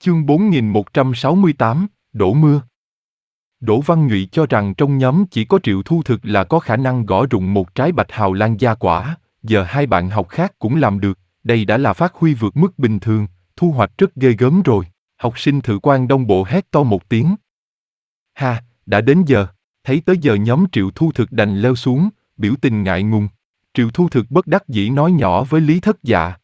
Chương 4168, Đổ mưa. Đỗ Văn Nhụy cho rằng trong nhóm chỉ có Triệu Thu Thực là có khả năng gõ rụng một trái bạch hào lan gia quả, giờ hai bạn học khác cũng làm được, đây đã là phát huy vượt mức bình thường, thu hoạch rất ghê gớm rồi. Học sinh Thự Quan Đông Bộ hét to một tiếng. Ha, đã đến giờ, thấy tới giờ nhóm Triệu Thu Thực đành leo xuống, biểu tình ngại ngùng. Triệu Thu Thực bất đắc dĩ nói nhỏ với Lý Thất Dạ.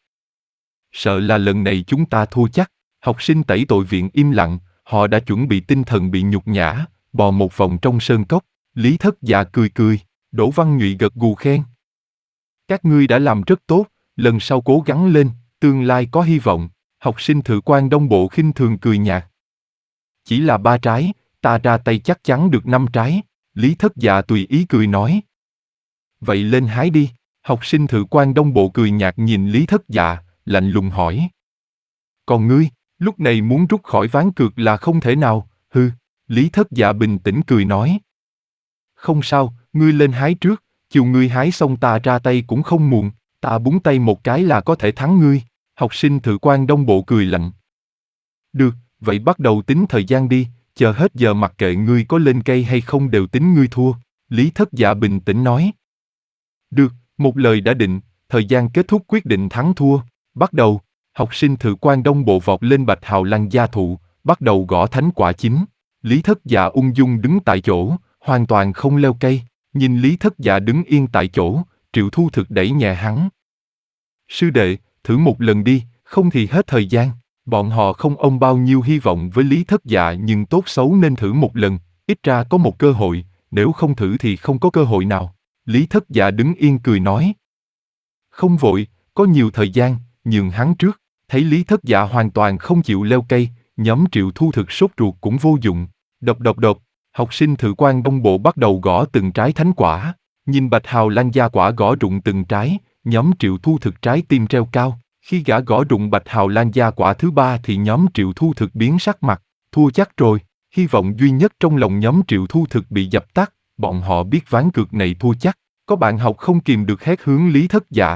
Sợ là lần này chúng ta thua chắc. Học sinh tẩy tội viện im lặng, họ đã chuẩn bị tinh thần bị nhục nhã, bò một vòng trong sơn cốc. Lý Thất Dạ cười cười, Đỗ Văn Nhụy gật gù khen. Các ngươi đã làm rất tốt, lần sau cố gắng lên, tương lai có hy vọng. Học sinh Thự Quan Đông Bộ khinh thường cười nhạt. Chỉ là 3 trái, ta ra tay chắc chắn được 5 trái. Lý Thất Dạ tùy ý cười nói. Vậy lên hái đi. Học sinh Thự Quan Đông Bộ cười nhạt nhìn Lý Thất Dạ, lạnh lùng hỏi. Còn ngươi, lúc này muốn rút khỏi ván cược là không thể nào, hư. Lý Thất Dạ bình tĩnh cười nói. Không sao, ngươi lên hái trước, chiều ngươi hái xong ta ra tay cũng không muộn, ta búng tay một cái là có thể thắng ngươi. Học sinh Thự Quan Đông Bộ cười lạnh. Được, vậy bắt đầu tính thời gian đi, chờ hết giờ mặc kệ ngươi có lên cây hay không đều tính ngươi thua. Lý Thất Dạ bình tĩnh nói. Được, một lời đã định, thời gian kết thúc quyết định thắng thua, bắt đầu. Học sinh Thự Quan Đông Bộ vọt lên bạch hào lan gia thụ, bắt đầu gõ thánh quả chín. Lý Thất Dạ ung dung đứng tại chỗ, hoàn toàn không leo cây. Nhìn Lý Thất Dạ đứng yên tại chỗ, Triệu Thu Thực đẩy nhẹ hắn. Sư đệ, thử một lần đi, không thì hết thời gian. Bọn họ không ôm bao nhiêu hy vọng với Lý Thất Dạ nhưng tốt xấu nên thử một lần, ít ra có một cơ hội, nếu không thử thì không có cơ hội nào. Lý Thất Dạ đứng yên cười nói. Không vội, có nhiều thời gian, nhường hắn trước. Thấy Lý Thất Dạ hoàn toàn không chịu leo cây, nhóm Triệu Thu Thực sốt ruột cũng vô dụng. Độc độc độc, học sinh Thự Quan Đông Bộ bắt đầu gõ từng trái thánh quả. Nhìn bạch hào lan gia quả gõ rụng từng trái, nhóm Triệu Thu Thực trái tim treo cao. Khi gã gõ rụng bạch hào lan gia quả thứ 3 thì nhóm Triệu Thu Thực biến sắc mặt, thua chắc rồi. Hy vọng duy nhất trong lòng nhóm Triệu Thu Thực bị dập tắt, bọn họ biết ván cược này thua chắc. Có bạn học không kìm được hét hướng Lý Thất Dạ.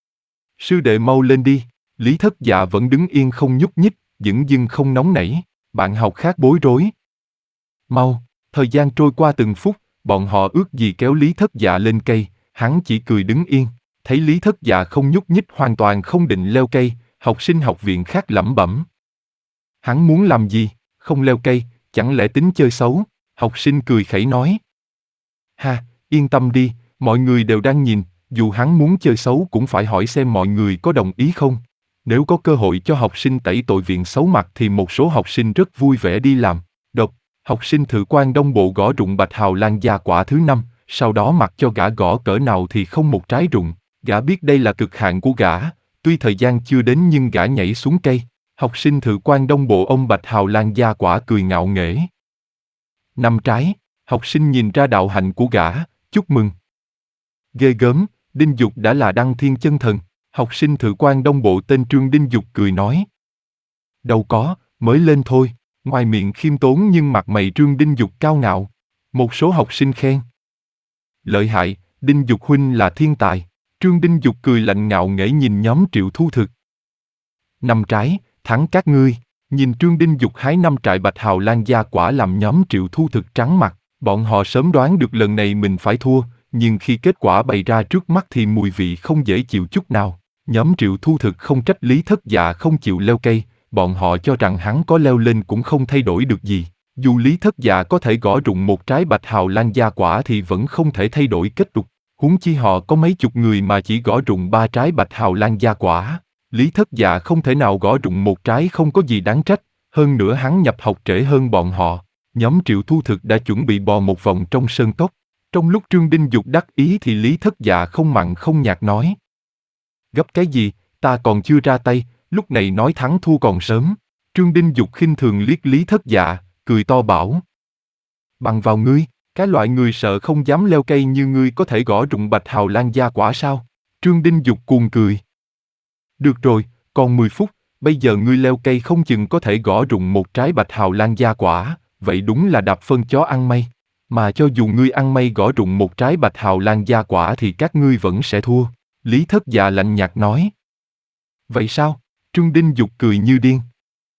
Sư đệ mau lên đi. Lý Thất Dạ vẫn đứng yên không nhúc nhích, dửng dưng không nóng nảy. Bạn học khác bối rối. Mau, thời gian trôi qua từng phút, bọn họ ước gì kéo Lý Thất Dạ lên cây, hắn chỉ cười đứng yên. Thấy Lý Thất Dạ không nhúc nhích hoàn toàn không định leo cây, học sinh học viện khác lẩm bẩm. Hắn muốn làm gì, không leo cây, chẳng lẽ tính chơi xấu? Học sinh cười khẩy nói. Ha, yên tâm đi, mọi người đều đang nhìn, dù hắn muốn chơi xấu cũng phải hỏi xem mọi người có đồng ý không. Nếu có cơ hội cho học sinh tẩy tội viện xấu mặt thì một số học sinh rất vui vẻ đi làm. Độc, học sinh Thự Quan Đông Bộ gõ rụng bạch hào lan gia quả thứ 5, sau đó mặc cho gã gõ cỡ nào thì không một trái rụng. Gã biết đây là cực hạn của gã, tuy thời gian chưa đến nhưng gã nhảy xuống cây. Học sinh Thự Quan Đông Bộ ôm bạch hào lan gia quả cười ngạo nghễ. 5 trái, học sinh nhìn ra đạo hạnh của gã, chúc mừng. Ghê gớm, Đinh Dục đã là đăng thiên chân thần. Học sinh Thự Quan Đông Bộ tên Trương Đinh Dục cười nói. Đâu có, mới lên thôi. Ngoài miệng khiêm tốn nhưng mặt mày Trương Đinh Dục cao ngạo. Một số học sinh khen. Lợi hại, Đinh Dục huynh là thiên tài. Trương Đinh Dục cười lạnh ngạo nghễ nhìn nhóm Triệu Thu Thực. 5 trái, thắng các ngươi. Nhìn Trương Đinh Dục hái 5 trại bạch hào lan gia quả làm nhóm Triệu Thu Thực trắng mặt. Bọn họ sớm đoán được lần này mình phải thua, nhưng khi kết quả bày ra trước mắt thì mùi vị không dễ chịu chút nào. Nhóm Triệu Thu Thực không trách Lý Thất Dạ không chịu leo cây, bọn họ cho rằng hắn có leo lên cũng không thay đổi được gì. Dù Lý Thất Dạ có thể gõ rụng một trái bạch hào lan gia quả thì vẫn không thể thay đổi kết cục. Huống chi họ có mấy chục người mà chỉ gõ rụng 3 trái bạch hào lan gia quả. Lý Thất Dạ không thể nào gõ rụng một trái không có gì đáng trách, hơn nữa hắn nhập học trễ hơn bọn họ. Nhóm Triệu Thu Thực đã chuẩn bị bò một vòng trong sơn cốc. Trong lúc Trương Đinh Dục đắc ý thì Lý Thất Dạ không mặn không nhạt nói. Gấp cái gì, ta còn chưa ra tay, lúc này nói thắng thua còn sớm. Trương Đinh Dục khinh thường liếc Lý Thất Dạ, cười to bảo. Bằng vào ngươi, cái loại người sợ không dám leo cây như ngươi có thể gõ rụng bạch hào lan gia quả sao? Trương Đinh Dục cuồng cười. Được rồi, còn 10 phút, bây giờ ngươi leo cây không chừng có thể gõ rụng một trái bạch hào lan gia quả, vậy đúng là đạp phân chó ăn mây. Mà cho dù ngươi ăn mây gõ rụng một trái bạch hào lan gia quả thì các ngươi vẫn sẽ thua. Lý Thất Dạ lạnh nhạt nói. Vậy sao? Trương Đinh Dục cười như điên.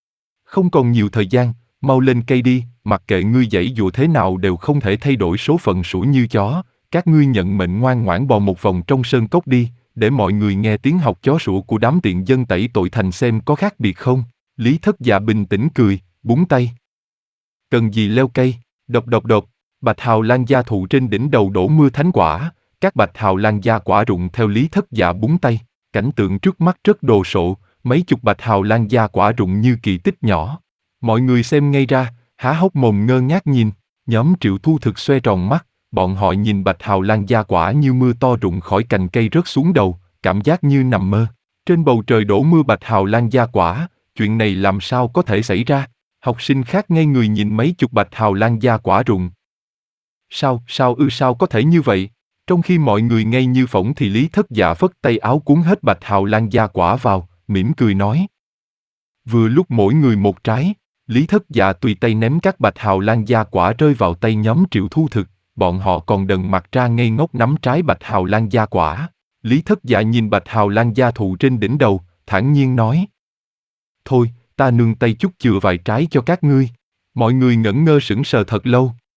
Không còn nhiều thời gian, mau lên cây đi, mặc kệ ngươi giãy dụa thế nào đều không thể thay đổi số phận sủa như chó, các ngươi nhận mệnh ngoan ngoãn bò một vòng trong sơn cốc đi, để mọi người nghe tiếng học chó sủa của đám tiện dân tẩy tội thành xem có khác biệt không. Lý Thất Dạ bình tĩnh cười, búng tay. Cần gì leo cây, độc độc độc, bạch hào lan gia thụ trên đỉnh đầu đổ mưa thánh quả, các bạch hào lan gia quả rụng theo Lý Thất Dạ búng tay, cảnh tượng trước mắt rất đồ sộ, mấy chục bạch hào lan gia quả rụng như kỳ tích nhỏ. Mọi người xem ngay ra, há hốc mồm ngơ ngác nhìn, nhóm Triệu Thu Thực xoe tròn mắt, bọn họ nhìn bạch hào lan gia quả như mưa to rụng khỏi cành cây rớt xuống đầu, cảm giác như nằm mơ. Trên bầu trời đổ mưa bạch hào lan gia quả, chuyện này làm sao có thể xảy ra? Học sinh khác ngây người nhìn mấy chục bạch hào lan gia quả rụng. Sao có thể như vậy? Trong khi mọi người ngây như phỗng thì Lý Thất Dạ phất tay áo cuốn hết bạch hào lan gia quả vào, mỉm cười nói. Vừa lúc mỗi người một trái, Lý Thất Dạ tùy tay ném các bạch hào lan gia quả rơi vào tay nhóm Triệu Thu Thực, bọn họ còn đần mặt ra ngây ngốc nắm trái bạch hào lan gia quả. Lý Thất Dạ nhìn bạch hào lan gia thụ trên đỉnh đầu, thản nhiên nói. Thôi, ta nương tay chút chừa vài trái cho các ngươi. Mọi người ngẩn ngơ sững sờ thật lâu.